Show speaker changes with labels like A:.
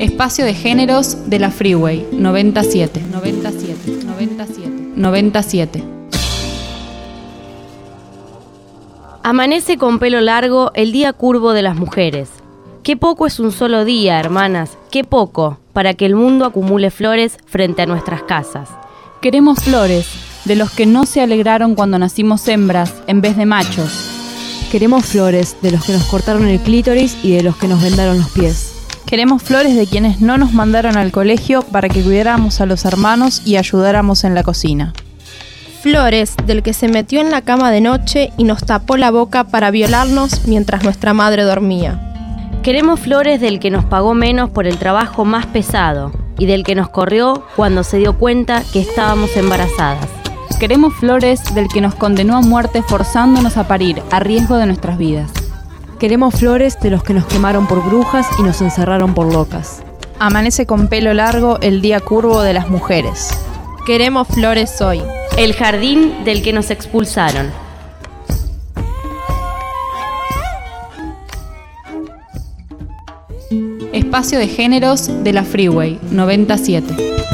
A: Espacio de géneros de la Freeway 97.
B: Amanece con pelo largo el día curvo de las mujeres. Qué poco es un solo día, hermanas, qué poco, para que el mundo acumule flores frente a nuestras casas.
A: Queremos flores, de los que no se alegraron cuando nacimos hembras en vez de machos.
C: Queremos flores, de los que nos cortaron el clítoris y de los que nos vendaron los pies.
D: Queremos flores de quienes no nos mandaron al colegio para que cuidáramos a los hermanos y ayudáramos en la cocina.
E: Flores del que se metió en la cama de noche y nos tapó la boca para violarnos mientras nuestra madre dormía.
B: Queremos flores del que nos pagó menos por el trabajo más pesado y del que nos corrió cuando se dio cuenta que estábamos embarazadas.
A: Queremos flores del que nos condenó a muerte forzándonos a parir a riesgo de nuestras vidas.
C: Queremos flores de los que nos quemaron por brujas y nos encerraron por locas.
D: Amanece con pelo largo el día curvo de las mujeres.
E: Queremos flores hoy.
B: El jardín del que nos expulsaron.
A: Espacio de géneros de la Freeway 97.